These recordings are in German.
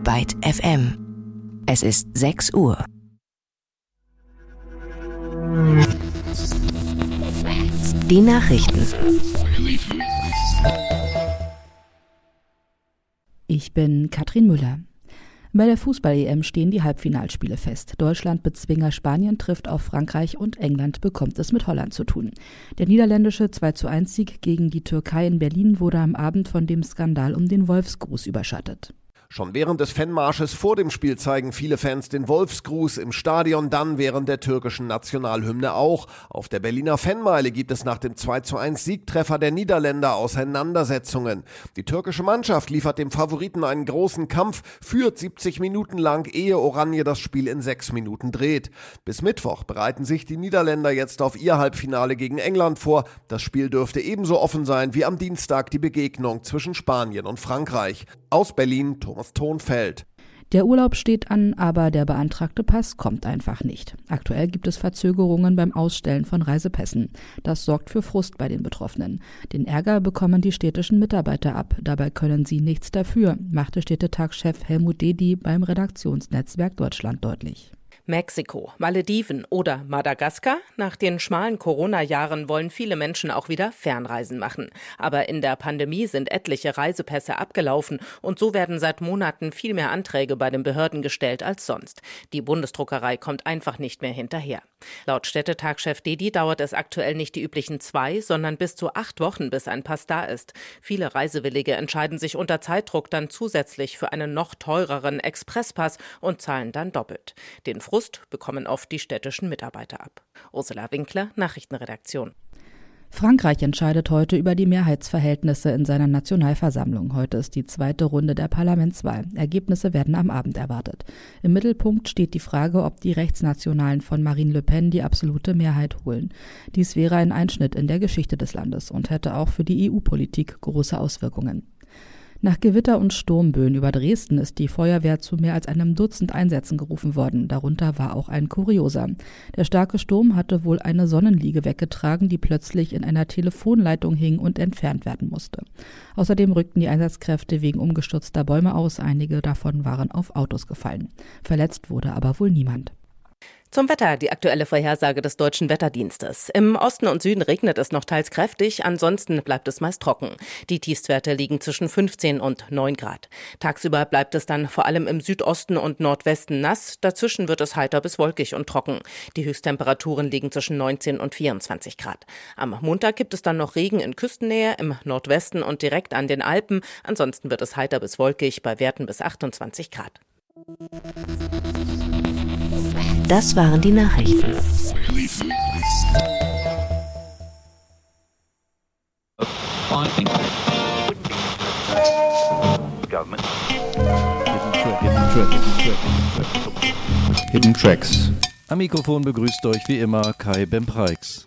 Byte FM. Es ist 6 Uhr. Die Nachrichten. Ich bin Katrin Müller. Bei der Fußball-EM stehen die Halbfinalspiele fest. Deutschland-Bezwinger Spanien trifft auf Frankreich und England bekommt es mit Holland zu tun. Der niederländische 2:1-Sieg gegen die Türkei in Berlin wurde am Abend von dem Skandal um den Wolfsgruß überschattet. Schon während des Fanmarsches vor dem Spiel zeigen viele Fans den Wolfsgruß im Stadion, dann während der türkischen Nationalhymne auch. Auf der Berliner Fanmeile gibt es nach dem 2:1-Siegtreffer der Niederländer Auseinandersetzungen. Die türkische Mannschaft liefert dem Favoriten einen großen Kampf, führt 70 Minuten lang, ehe Oranje das Spiel in 6 Minuten dreht. Bis Mittwoch bereiten sich die Niederländer jetzt auf ihr Halbfinale gegen England vor. Das Spiel dürfte ebenso offen sein wie am Dienstag die Begegnung zwischen Spanien und Frankreich. Aus Berlin, Thomas Thonfeld. Der Urlaub steht an, aber der beantragte Pass kommt einfach nicht. Aktuell gibt es Verzögerungen beim Ausstellen von Reisepässen. Das sorgt für Frust bei den Betroffenen. Den Ärger bekommen die städtischen Mitarbeiter ab. Dabei können sie nichts dafür, machte Städtetagschef Helmut Dedi beim Redaktionsnetzwerk Deutschland deutlich. Mexiko, Malediven oder Madagaskar? Nach den schmalen Corona-Jahren wollen viele Menschen auch wieder Fernreisen machen. Aber in der Pandemie sind etliche Reisepässe abgelaufen und so werden seit Monaten viel mehr Anträge bei den Behörden gestellt als sonst. Die Bundesdruckerei kommt einfach nicht mehr hinterher. Laut Städtetagchef Dedi dauert es aktuell nicht die üblichen 2, sondern bis zu 8 Wochen, bis ein Pass da ist. Viele Reisewillige entscheiden sich unter Zeitdruck dann zusätzlich für einen noch teureren Expresspass und zahlen dann doppelt. Den Frust bekommen oft die städtischen Mitarbeiter ab. Ursula Winkler, Nachrichtenredaktion. Frankreich entscheidet heute über die Mehrheitsverhältnisse in seiner Nationalversammlung. Heute ist die zweite Runde der Parlamentswahl. Ergebnisse werden am Abend erwartet. Im Mittelpunkt steht die Frage, ob die Rechtsnationalen von Marine Le Pen die absolute Mehrheit holen. Dies wäre ein Einschnitt in der Geschichte des Landes und hätte auch für die EU-Politik große Auswirkungen. Nach Gewitter und Sturmböen über Dresden ist die Feuerwehr zu mehr als einem Dutzend Einsätzen gerufen worden. Darunter war auch ein Kurioser. Der starke Sturm hatte wohl eine Sonnenliege weggetragen, die plötzlich in einer Telefonleitung hing und entfernt werden musste. Außerdem rückten die Einsatzkräfte wegen umgestürzter Bäume aus. Einige davon waren auf Autos gefallen. Verletzt wurde aber wohl niemand. Zum Wetter, die aktuelle Vorhersage des Deutschen Wetterdienstes. Im Osten und Süden regnet es noch teils kräftig, ansonsten bleibt es meist trocken. Die Tiefstwerte liegen zwischen 15 und 9 Grad. Tagsüber bleibt es dann vor allem im Südosten und Nordwesten nass, dazwischen wird es heiter bis wolkig und trocken. Die Höchsttemperaturen liegen zwischen 19 und 24 Grad. Am Montag gibt es dann noch Regen in Küstennähe, im Nordwesten und direkt an den Alpen. Ansonsten wird es heiter bis wolkig bei Werten bis 28 Grad. Das waren die Nachrichten. Hidden Tracks. Am Mikrofon begrüßt euch wie immer Kai Bempreix.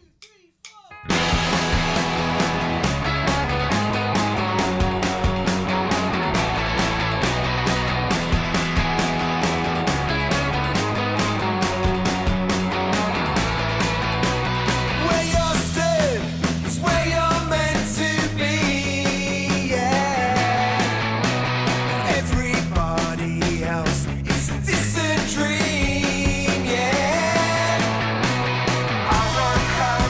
I run high.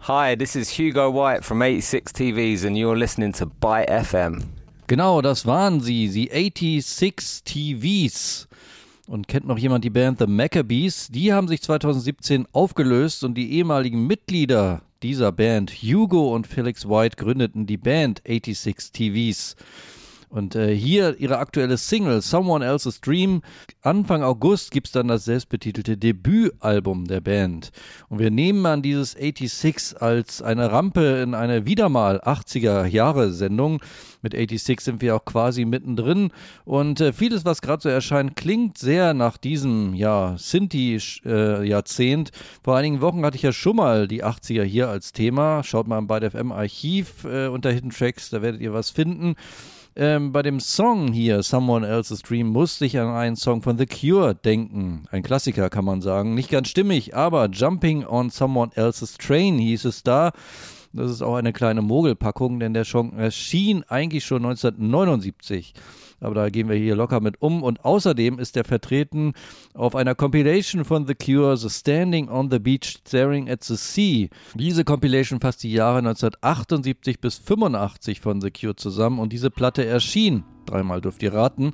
Hi, this is Hugo White from 86 TVs and you're listening to Byte FM. Genau, das waren sie, die 86 TVs. Und kennt noch jemand die Band The Maccabees? Die haben sich 2017 aufgelöst und die ehemaligen Mitglieder dieser Band, Hugo und Felix White, gründeten die Band 86 TVs. Und hier ihre aktuelle Single Someone Else's Dream. Anfang August gibt's dann das selbstbetitelte Debütalbum der Band. Und wir nehmen an dieses 86 als eine Rampe in eine wieder mal 80er-Jahre-Sendung. Mit 86 sind wir auch quasi mittendrin. Und vieles, was gerade so erscheint, klingt sehr nach diesem Sinti-Jahrzehnt. Vor einigen Wochen hatte ich ja schon mal die 80er hier als Thema. Schaut mal im Byte FM Archiv unter Hidden Tracks, da werdet ihr was finden. Bei dem Song hier, Someone Else's Dream, musste ich an einen Song von The Cure denken. Ein Klassiker, kann man sagen. Nicht ganz stimmig, aber Jumping on Someone Else's Train hieß es da. Das ist auch eine kleine Mogelpackung, denn der Song erschien eigentlich schon 1979. Aber da gehen wir hier locker mit um. Und außerdem ist er vertreten auf einer Compilation von The Cure, The Standing on the Beach Staring at the Sea. Diese Compilation fasst die Jahre 1978 bis 85 von The Cure zusammen. Und diese Platte erschien, dreimal dürft ihr raten,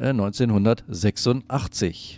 1986.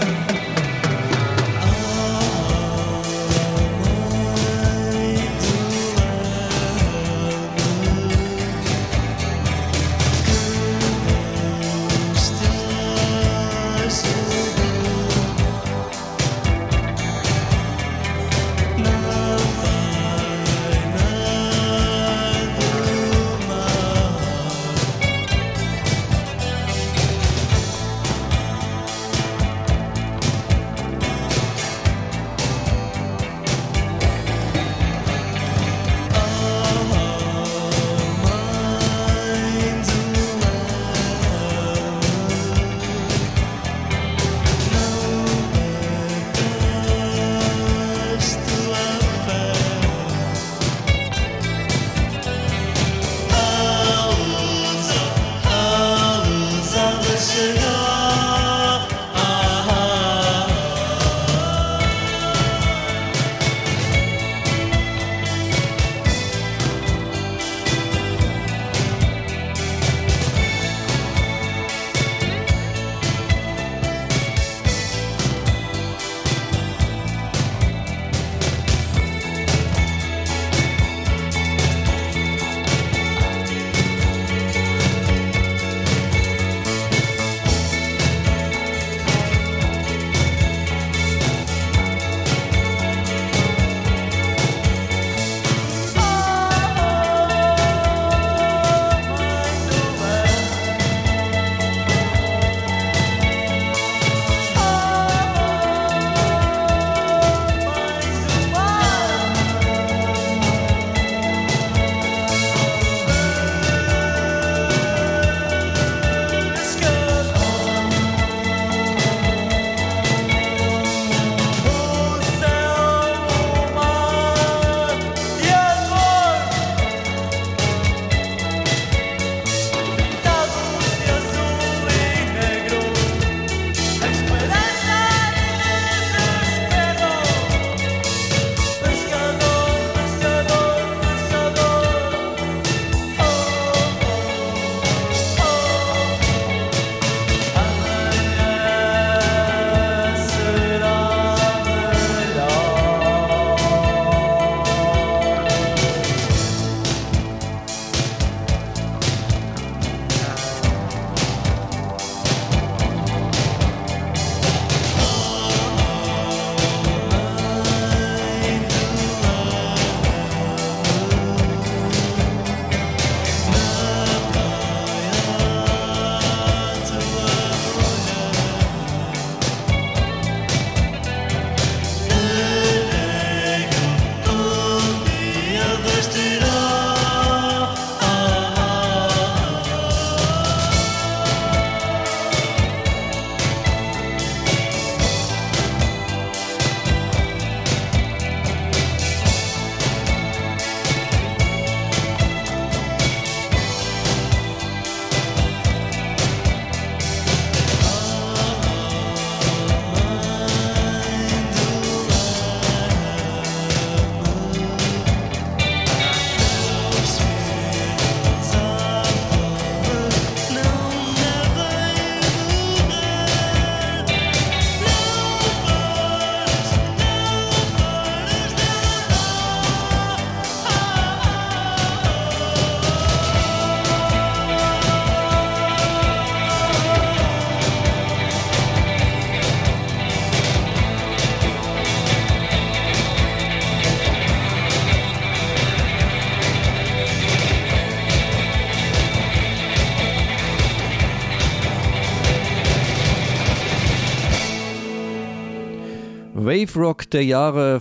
Wave Rock der Jahre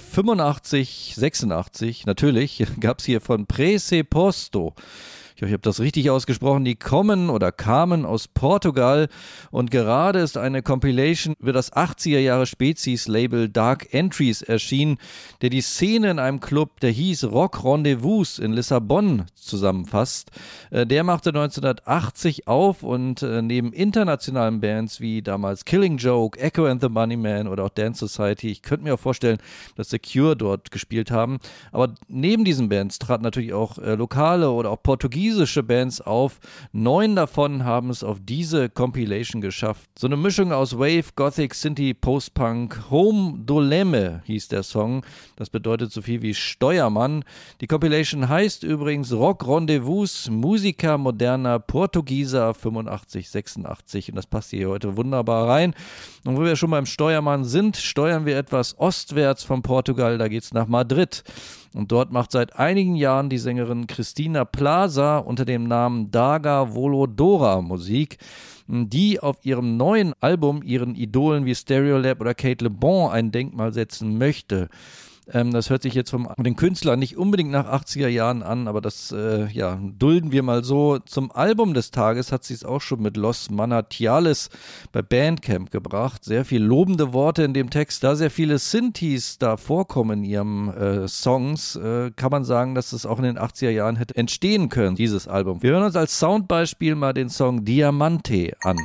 85, 86, natürlich, gab es hier von Preseposto. Ich hoffe, ich habe das richtig ausgesprochen. Die kamen aus Portugal und gerade ist eine Compilation für das 80er Jahre Spezies-Label Dark Entries erschienen, der die Szene in einem Club, der hieß Rock Rendezvous in Lissabon, zusammenfasst. Der machte 1980 auf und neben internationalen Bands wie damals Killing Joke, Echo and the Bunnymen oder auch Dance Society, ich könnte mir auch vorstellen, dass The Cure dort gespielt haben, aber neben diesen Bands traten natürlich auch lokale oder auch portugiesische portugiesische Bands auf. 9 davon haben es auf diese Compilation geschafft. So eine Mischung aus Wave, Gothic, Synthie, Post-Punk. Home do Leme hieß der Song. Das bedeutet so viel wie Steuermann. Die Compilation heißt übrigens Rock Rendezvous Musica Moderna Portuguesa 85-86 und das passt hier heute wunderbar rein. Und wo wir schon beim Steuermann sind, steuern wir etwas ostwärts von Portugal, da geht's nach Madrid. Und dort macht seit einigen Jahren die Sängerin Cristina Plaza unter dem Namen Daga Volodora Musik, die auf ihrem neuen Album ihren Idolen wie Stereolab oder Kate Le Bon ein Denkmal setzen möchte. Das hört sich jetzt von den Künstlern nicht unbedingt nach 80er Jahren an, aber das dulden wir mal so. Zum Album des Tages hat sie es auch schon mit Los Manantiales bei Bandcamp gebracht. Sehr viel lobende Worte in dem Text. Da sehr viele Synthes da vorkommen in ihrem Songs, kann man sagen, dass es auch in den 80er Jahren hätte entstehen können, dieses Album. Wir hören uns als Soundbeispiel mal den Song Diamante an.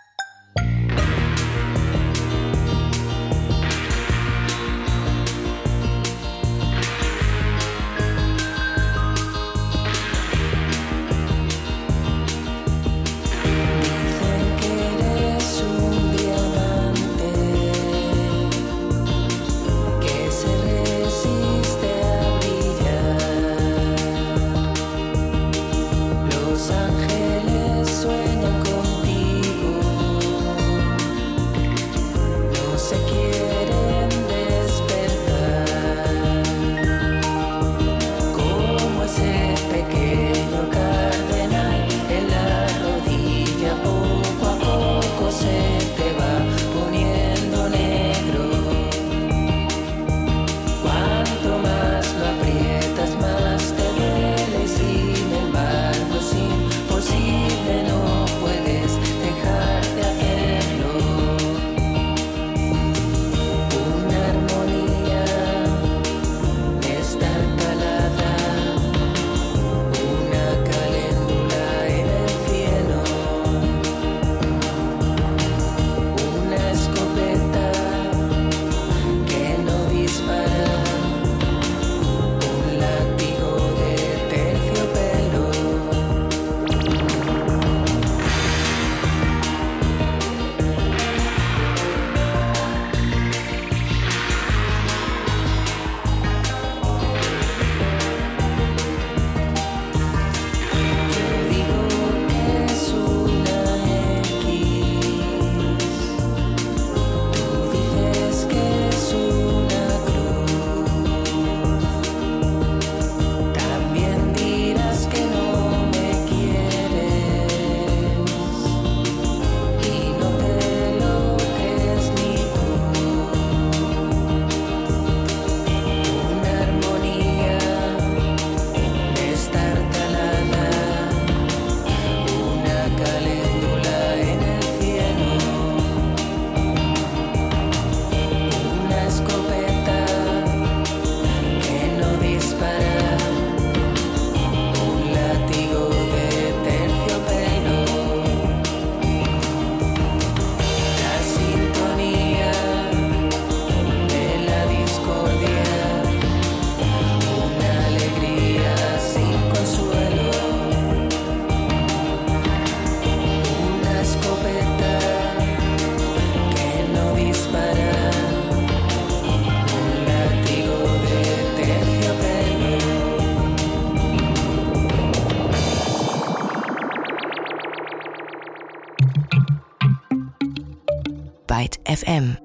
Byte FM.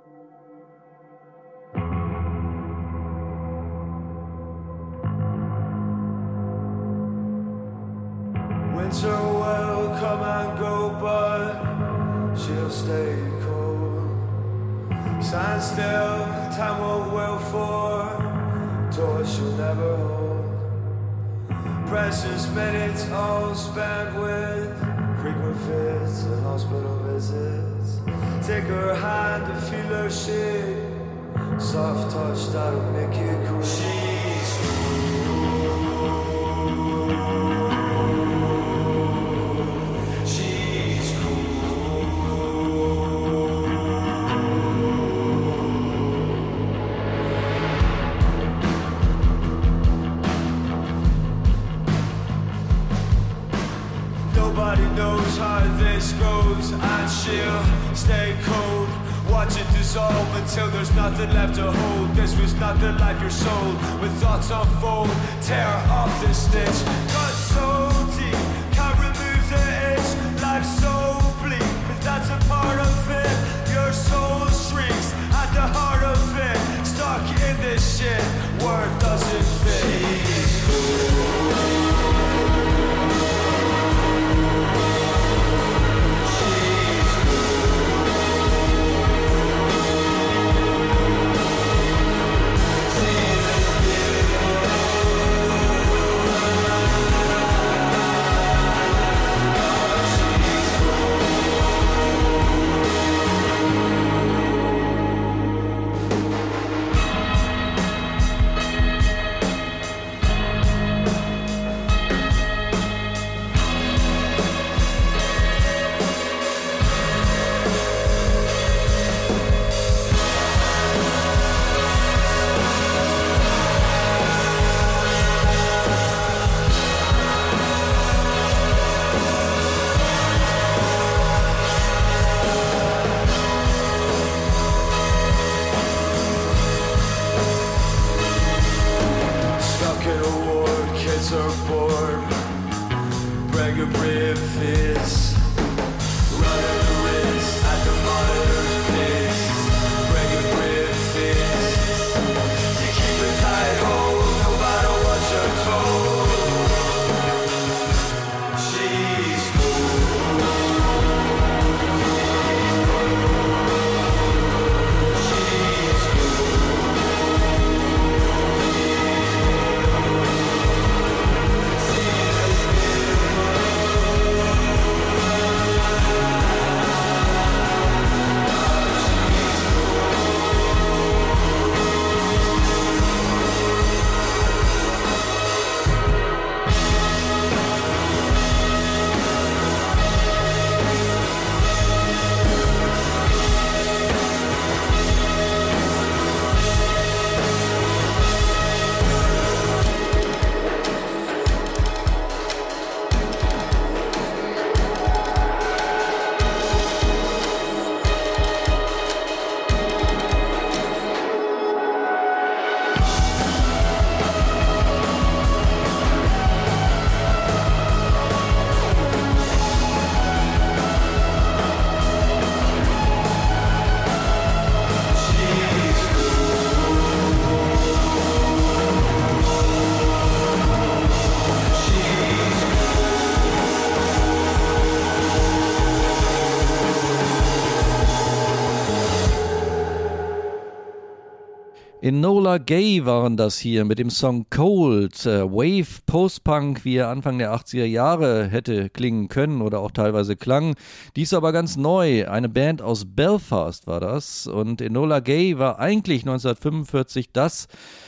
Winter will come and go, but she'll stay cold. Stand still, time won't will for torch she'll never hold. Precious minutes all spent with frequent fits and hospital visits. Take her hand to feel her shake. Soft touch that'll make you cool. She's watch it dissolve until there's nothing left to hold. This was not the life you're sold. When thoughts unfold, tear off the stitch. Cut so deep, can't remove the itch. Life's so bleak, but that's a part of it. Your soul shrieks at the heart of it. Stuck in this shit, word doesn't fit. Enola Gay waren das hier mit dem Song Cold, Wave Post-Punk, wie er Anfang der 80er Jahre hätte klingen können oder auch teilweise klang. Dies aber ganz neu, eine Band aus Belfast war das, und Enola Gay war eigentlich 1945 das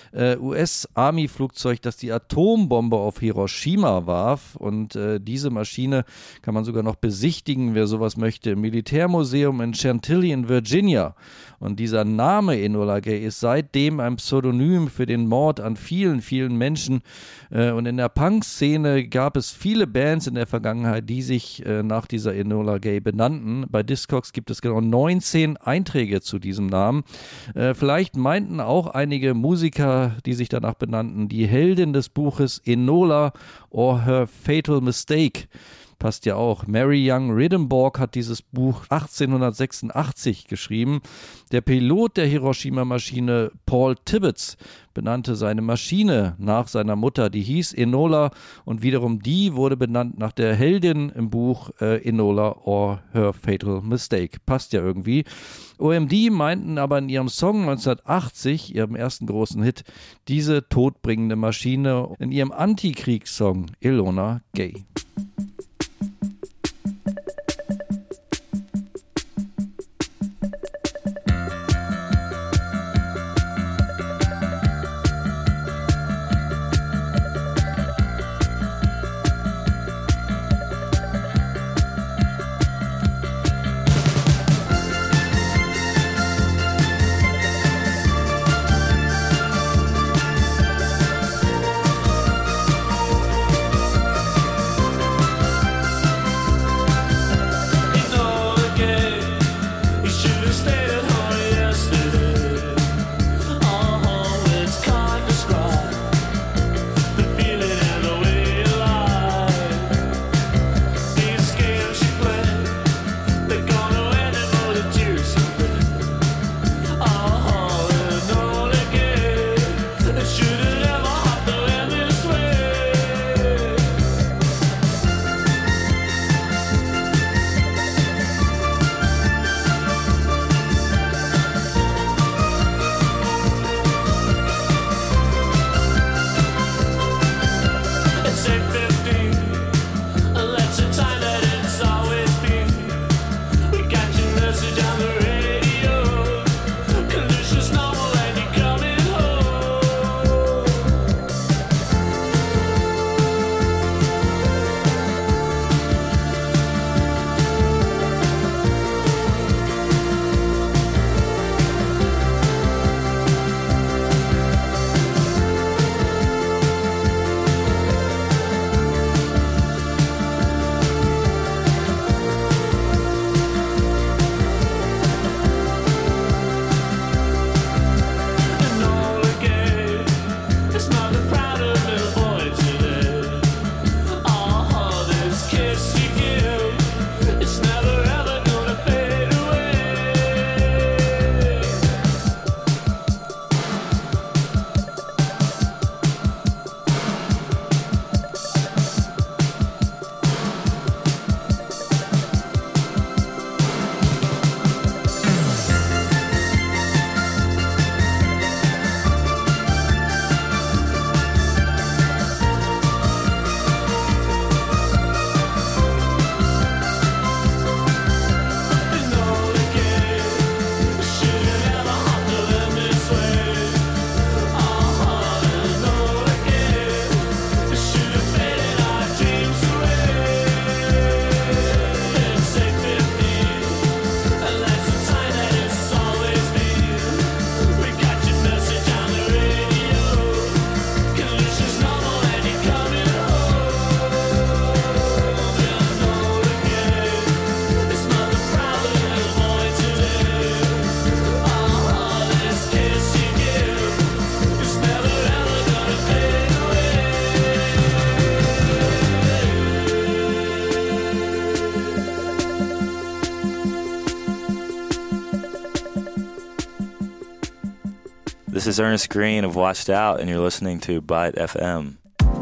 US-Army-Flugzeug, das die Atombombe auf Hiroshima warf, und diese Maschine kann man sogar noch besichtigen, wer sowas möchte, im Militärmuseum in Chantilly in Virginia. Und dieser Name Enola Gay ist seitdem ein Pseudonym für den Mord an vielen, vielen Menschen. Und in der Punk-Szene gab es viele Bands in der Vergangenheit, die sich nach dieser Enola Gay benannten. Bei Discogs gibt es genau 19 Einträge zu diesem Namen. Vielleicht meinten auch einige Musiker, die sich danach benannten, die Heldin des Buches Enola or Her Fatal Mistake. Passt ja auch. Mary Young Riddenborg hat dieses Buch 1886 geschrieben. Der Pilot der Hiroshima-Maschine Paul Tibbets benannte seine Maschine nach seiner Mutter. Die hieß Enola, und wiederum die wurde benannt nach der Heldin im Buch Enola or Her Fatal Mistake. Passt ja irgendwie. OMD meinten aber in ihrem Song 1980, ihrem ersten großen Hit, diese todbringende Maschine in ihrem Antikriegssong Enola Gay. This is Ernest Green of Washed Out, and you're listening to Byte FM.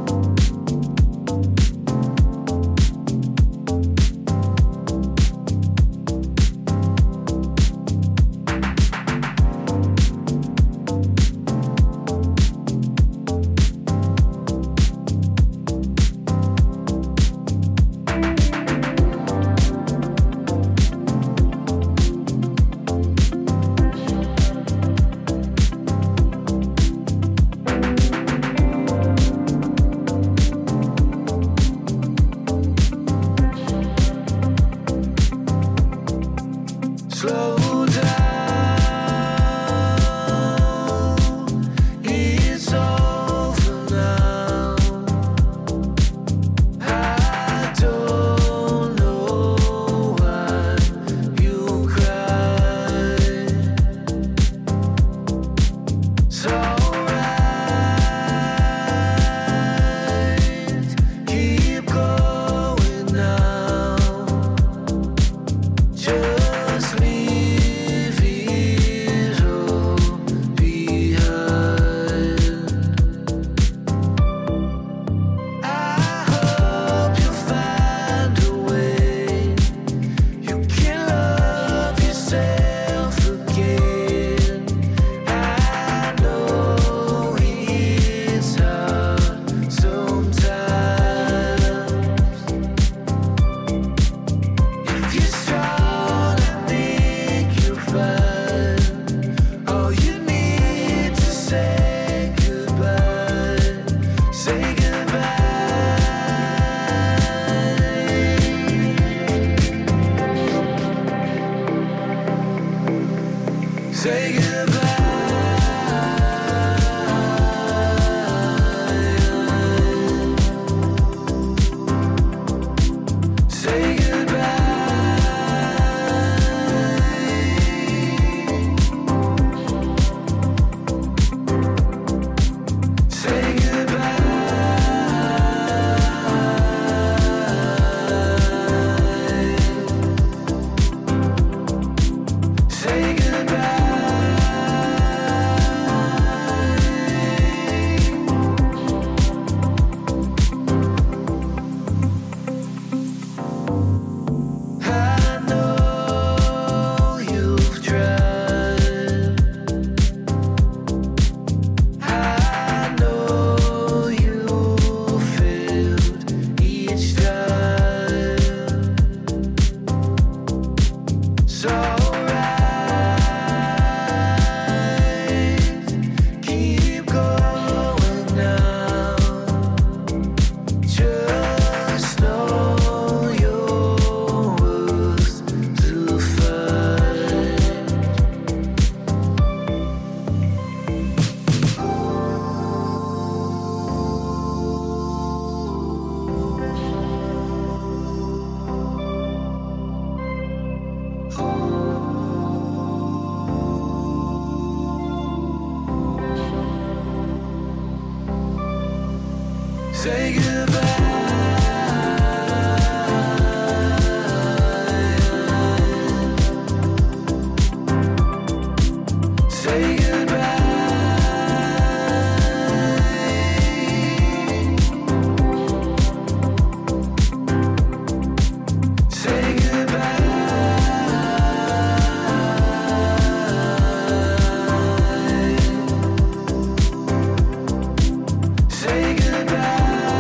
Say goodbye. Say goodbye. Say goodbye. Say goodbye.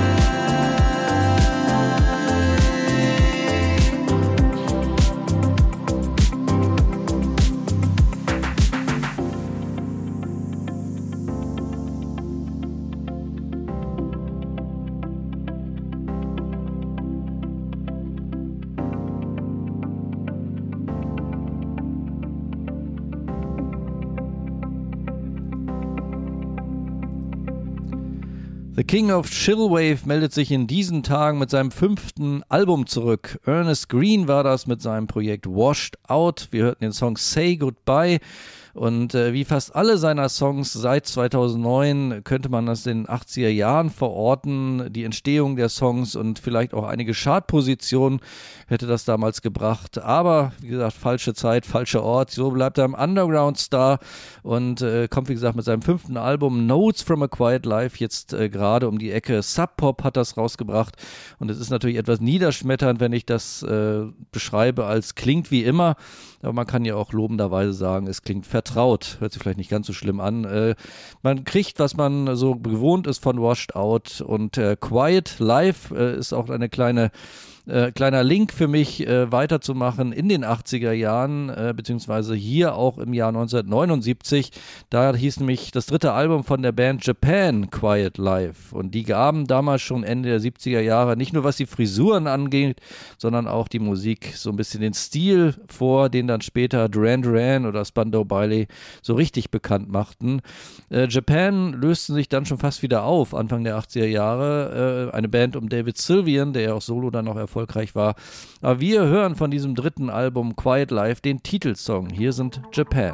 The King of Chillwave meldet sich in diesen Tagen mit seinem 5. Album zurück. Ernest Green war das mit seinem Projekt Washed Out. Wir hörten den Song Say Goodbye. Und wie fast alle seiner Songs seit 2009 könnte man das in den 80er Jahren verorten. Die Entstehung der Songs und vielleicht auch einige Chartpositionen hätte das damals gebracht. Aber wie gesagt, falsche Zeit, falscher Ort. So bleibt er im Underground-Star und kommt wie gesagt mit seinem 5. Album Notes from a Quiet Life jetzt gerade um die Ecke. Sub Pop hat das rausgebracht und es ist natürlich etwas niederschmetternd, wenn ich das beschreibe als klingt wie immer. Aber man kann ja auch lobenderweise sagen, es klingt vertraut. Hört sich vielleicht nicht ganz so schlimm an. Man kriegt, was man so gewohnt ist von Washed Out. Und Quiet Life ist auch eine kleiner Link für mich, weiterzumachen in den 80er Jahren, beziehungsweise hier auch im Jahr 1979. Da hieß nämlich das 3. Album von der Band Japan, Quiet Life. Und die gaben damals schon Ende der 70er Jahre, nicht nur was die Frisuren angeht, sondern auch die Musik, so ein bisschen den Stil vor, den dann später Duran Duran oder Spandau Ballet so richtig bekannt machten. Japan lösten sich dann schon fast wieder auf, Anfang der 80er Jahre. Eine Band um David Sylvian, der ja auch solo dann noch erfolgreich war. Aber wir hören von diesem 3. Album Quiet Life den Titelsong. Hier sind Japan.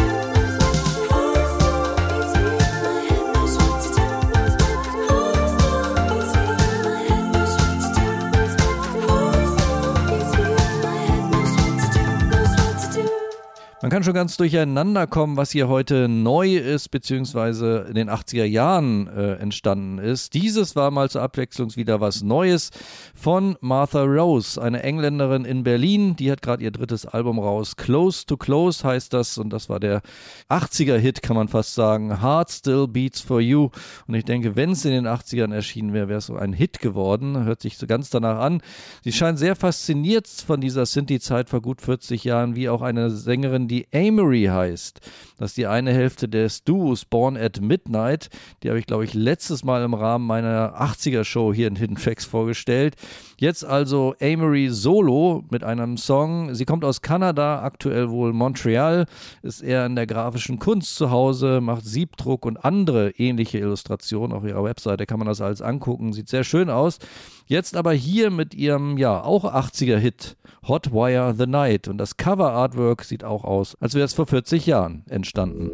Man kann schon ganz durcheinander kommen, was hier heute neu ist, beziehungsweise in den 80er Jahren entstanden ist. Dieses war mal zur Abwechslung wieder was Neues von Martha Rose, eine Engländerin in Berlin. Die hat gerade ihr drittes Album raus. Close to Close heißt das, und das war der 80er-Hit, kann man fast sagen. Heart Still Beats for You. Und ich denke, wenn es in den 80ern erschienen wäre, wäre es so ein Hit geworden. Hört sich so ganz danach an. Sie scheint sehr fasziniert von dieser Synthie-Zeit vor gut 40 Jahren, wie auch eine Sängerin, die Amory heißt. Das ist die eine Hälfte des Duos Born at Midnight. Die habe ich, glaube ich, letztes Mal im Rahmen meiner 80er-Show hier in Hidden Tracks vorgestellt. Jetzt also Amory solo mit einem Song. Sie kommt aus Kanada, aktuell wohl Montreal, ist eher in der grafischen Kunst zu Hause, macht Siebdruck und andere ähnliche Illustrationen. Auf ihrer Webseite kann man das alles angucken. Sieht sehr schön aus. Jetzt aber hier mit ihrem, ja, auch 80er-Hit Hotwire the Night. Und das Cover-Artwork sieht auch aus, als wäre es vor 40 Jahren entstanden.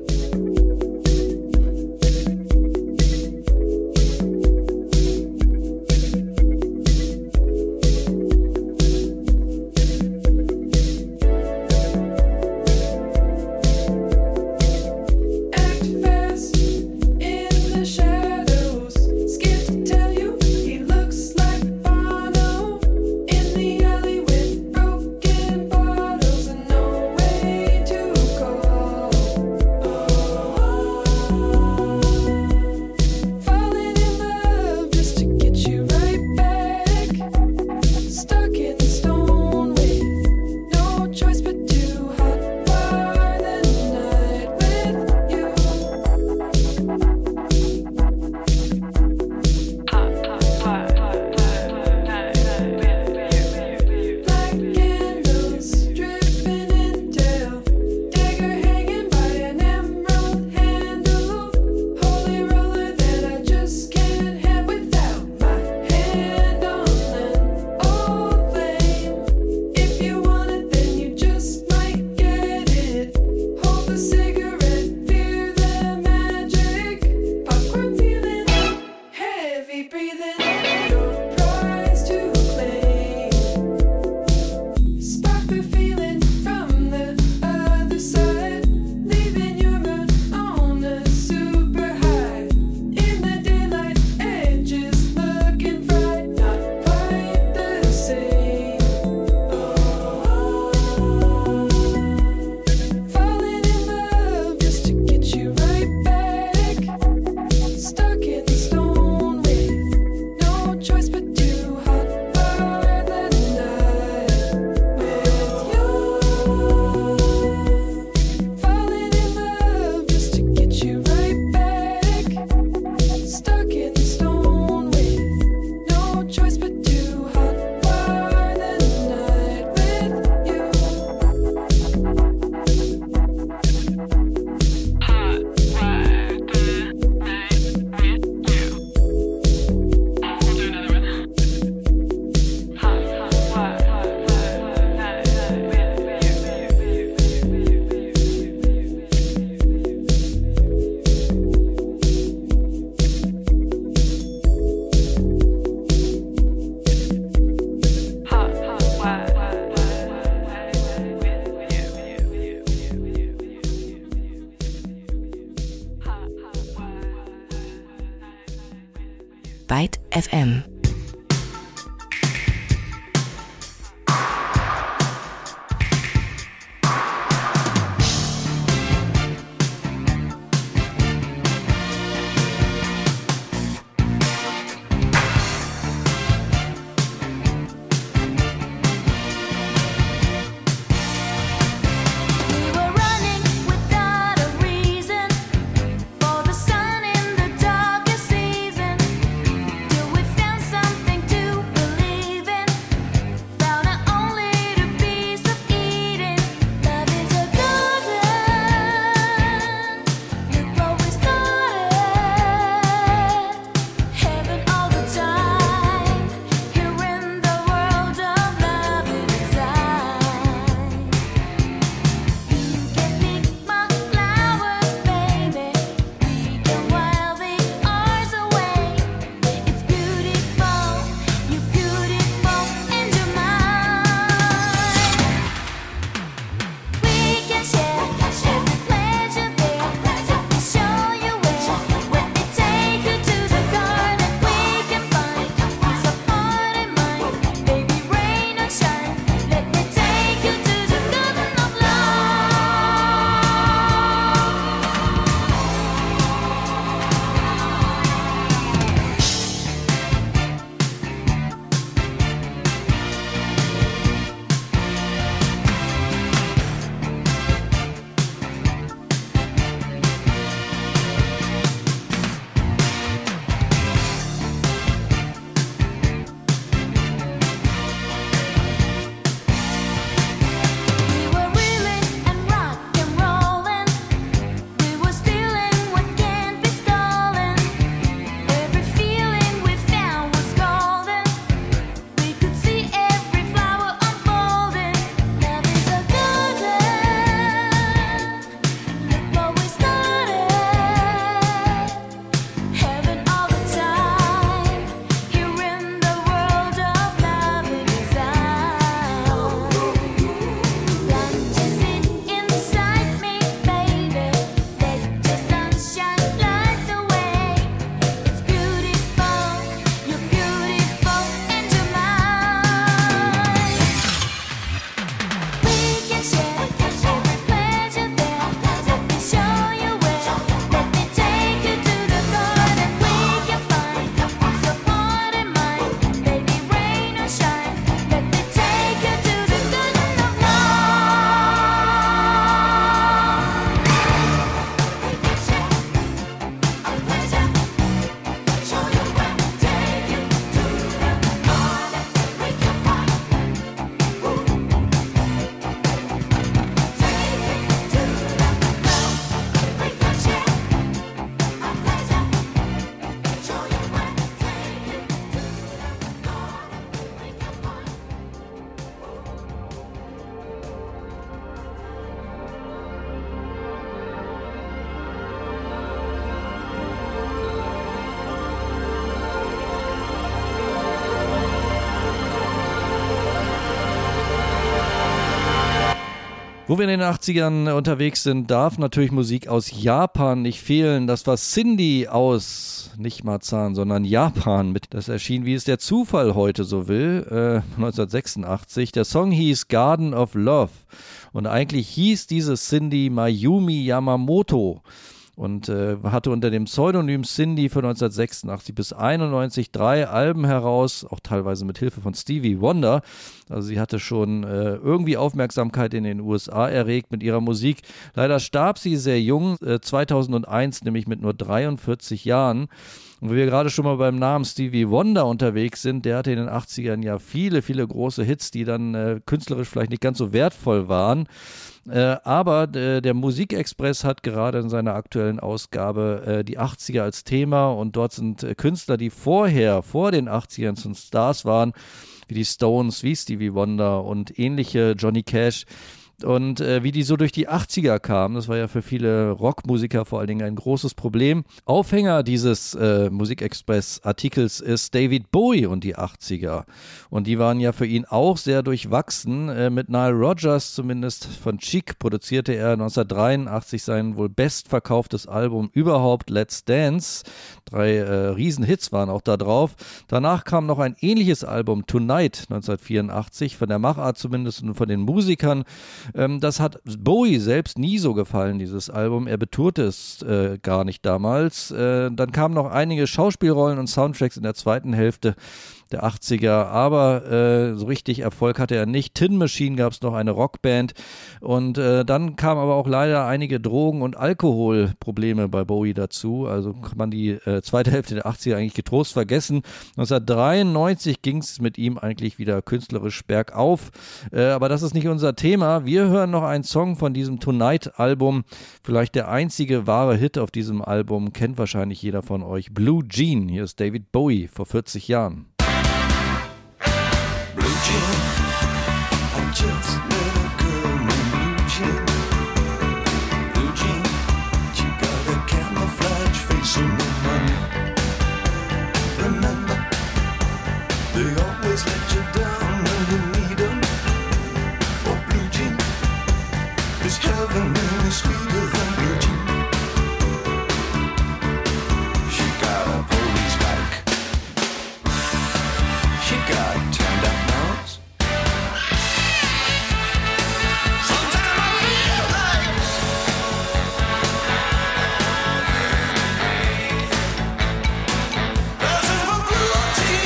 Oh Byte FM. Found Wo wir in den 80ern unterwegs sind, darf natürlich Musik aus Japan nicht fehlen. Das war Cindy aus, nicht Marzahn, sondern Japan. Das erschien, wie es der Zufall heute so will, 1986. Der Song hieß Garden of Love. Und eigentlich hieß diese Cindy Mayumi Yamamoto. Und hatte unter dem Pseudonym Cindy von 1986 bis 1991 3 Alben heraus, auch teilweise mit Hilfe von Stevie Wonder. Also sie hatte schon irgendwie Aufmerksamkeit in den USA erregt mit ihrer Musik. Leider starb sie sehr jung, 2001, nämlich mit nur 43 Jahren. Und weil wir gerade schon mal beim Namen Stevie Wonder unterwegs sind, der hatte in den 80ern ja viele, viele große Hits, die dann künstlerisch vielleicht nicht ganz so wertvoll waren. Aber der Musikexpress hat gerade in seiner aktuellen Ausgabe die 80er als Thema und dort sind Künstler, die vor den 80ern schon Stars waren, wie die Stones, wie Stevie Wonder und ähnliche, Johnny Cash. Und wie die so durch die 80er kamen, das war ja für viele Rockmusiker vor allen Dingen ein großes Problem. Aufhänger dieses Musikexpress-Artikels ist David Bowie und die 80er. Und die waren ja für ihn auch sehr durchwachsen. Mit Nile Rodgers, zumindest von Chic, produzierte er 1983 sein wohl bestverkauftes Album überhaupt, Let's Dance. 3 Riesenhits waren auch da drauf. Danach kam noch ein ähnliches Album, Tonight, 1984, von der Machart zumindest und von den Musikern. Das hat Bowie selbst nie so gefallen, dieses Album. Er betourte es gar nicht damals. Dann kamen noch einige Schauspielrollen und Soundtracks in der zweiten Hälfte der 80er, aber so richtig Erfolg hatte er nicht. Tin Machine gab es noch, eine Rockband, und dann kamen aber auch leider einige Drogen- und Alkoholprobleme bei Bowie dazu, also kann man die zweite Hälfte der 80er eigentlich getrost vergessen. 1993 ging es mit ihm eigentlich wieder künstlerisch bergauf, aber das ist nicht unser Thema. Wir hören noch einen Song von diesem Tonight-Album, vielleicht der einzige wahre Hit auf diesem Album, kennt wahrscheinlich jeder von euch, Blue Jean. Hier ist David Bowie vor 40 Jahren. Blue Jean, I just met a girl named Blue Jean. Blue Jean, she got a camouflage face and no money. Remember, they always let you down when you need them. Oh, Blue Jean, is heaven really sweeter than Blue Jean? She got a police bike. She got turned up nose. Sometimes I feel like dancing for cruelty.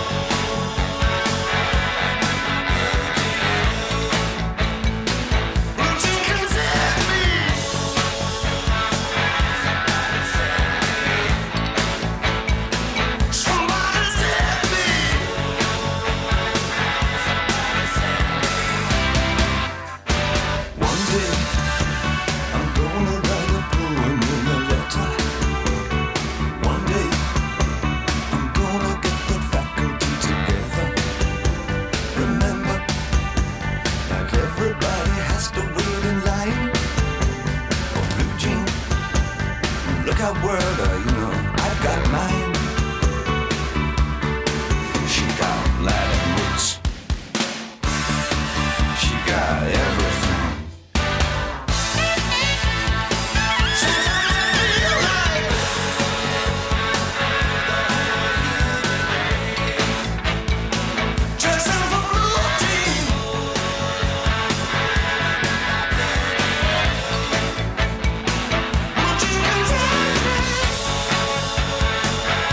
Routine can set me. Somebody set me. One day, I'm gonna write a poem in a letter. One day, I'm gonna get the faculty together. Remember, like everybody has to wait in line. Oh, Blue Jean, look out, world, I've got mine. She got Latin roots. She got everything. Sometimes I feel like dressing for cruelty. Would you consider me?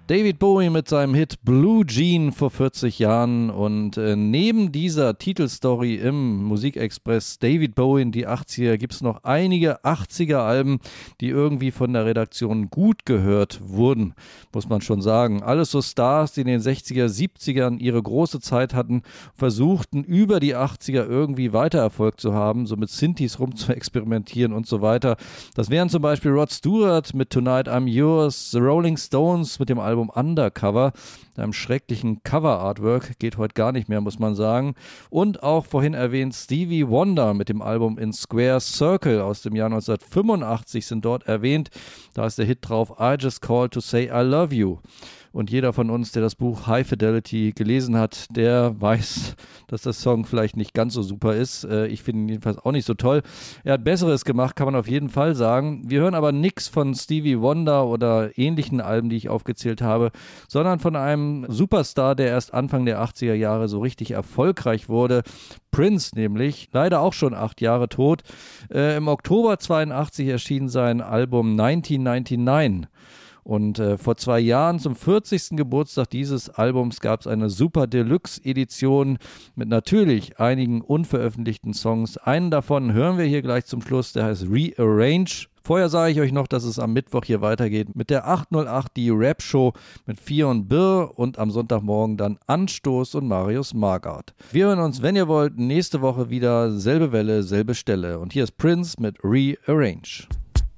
David Bowie mit seinem Hit Blue Jean vor 40 Jahren und neben dieser Titelstory im Musikexpress David Bowie in die 80er gibt es noch einige 80er-Alben, die irgendwie von der Redaktion gut gehört wurden, muss man schon sagen. Alles so Stars, die in den 60er, 70ern ihre große Zeit hatten, versuchten über die 80er irgendwie weiter Erfolg zu haben, so mit Synthes rum zu experimentieren und so weiter. Das wären zum Beispiel Rod Stewart mit Tonight I'm Yours, The Rolling Stones mit dem Album Undercover, einem schrecklichen Cover-Artwork, geht heute gar nicht mehr, muss man sagen. Und auch vorhin erwähnt Stevie Wonder mit dem Album In Square Circle aus dem Jahr 1985 sind dort erwähnt. Da ist der Hit drauf, I Just Called to Say I Love You. Und jeder von uns, der das Buch High Fidelity gelesen hat, der weiß, dass der Song vielleicht nicht ganz so super ist. Ich finde ihn jedenfalls auch nicht so toll. Er hat Besseres gemacht, kann man auf jeden Fall sagen. Wir hören aber nichts von Stevie Wonder oder ähnlichen Alben, die ich aufgezählt habe, sondern von einem Superstar, der erst Anfang der 80er Jahre so richtig erfolgreich wurde. Prince nämlich, leider auch schon 8 Jahre tot. Im Oktober 82 erschien sein Album 1999. Und vor 2 Jahren, zum 40. Geburtstag dieses Albums, gab es eine Super Deluxe-Edition mit natürlich einigen unveröffentlichten Songs. Einen davon hören wir hier gleich zum Schluss, der heißt Rearrange. Vorher sage ich euch noch, dass es am Mittwoch hier weitergeht mit der 808, die Rap-Show mit Vier und Birr und am Sonntagmorgen dann Anstoß und Marius Margard. Wir hören uns, wenn ihr wollt, nächste Woche wieder, selbe Welle, selbe Stelle. Und hier ist Prince mit Rearrange.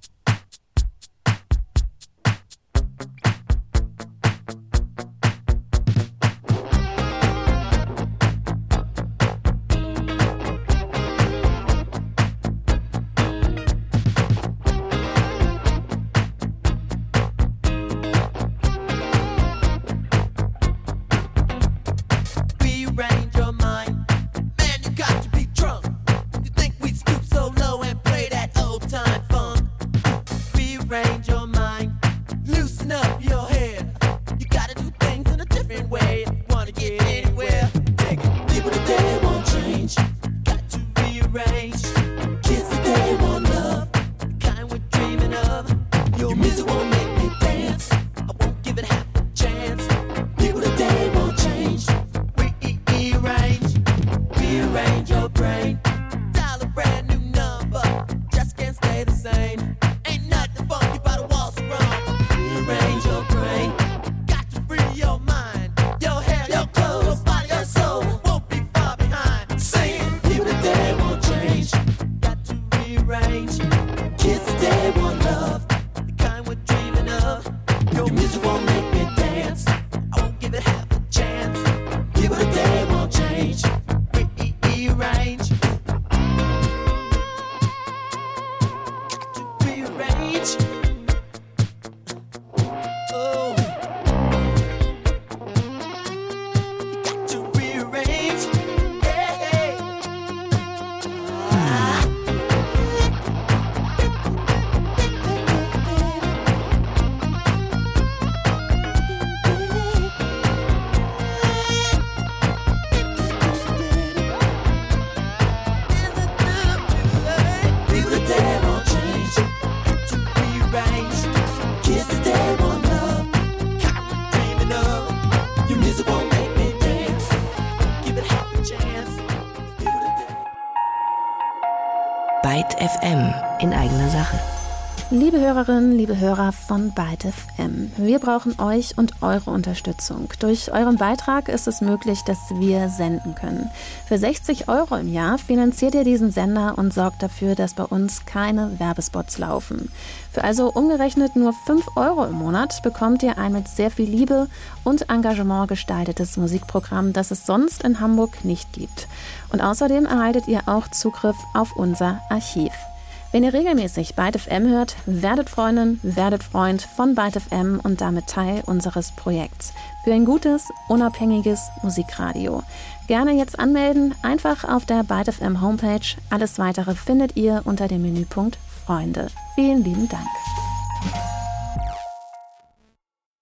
Byte FM in eigener Sache. Liebe Hörerinnen, liebe Hörer von Byte FM, wir brauchen euch und eure Unterstützung. Durch euren Beitrag ist es möglich, dass wir senden können. Für 60 € im Jahr finanziert ihr diesen Sender und sorgt dafür, dass bei uns keine Werbespots laufen. Für also umgerechnet nur 5 € im Monat bekommt ihr ein mit sehr viel Liebe und Engagement gestaltetes Musikprogramm, das es sonst in Hamburg nicht gibt. Und außerdem erhaltet ihr auch Zugriff auf unser Archiv. Wenn ihr regelmäßig Byte FM hört, werdet Freundin, werdet Freund von Byte FM und damit Teil unseres Projekts. Für ein gutes, unabhängiges Musikradio. Gerne jetzt anmelden, einfach auf der Byte FM Homepage. Alles Weitere findet ihr unter dem Menüpunkt Freunde. Vielen lieben Dank.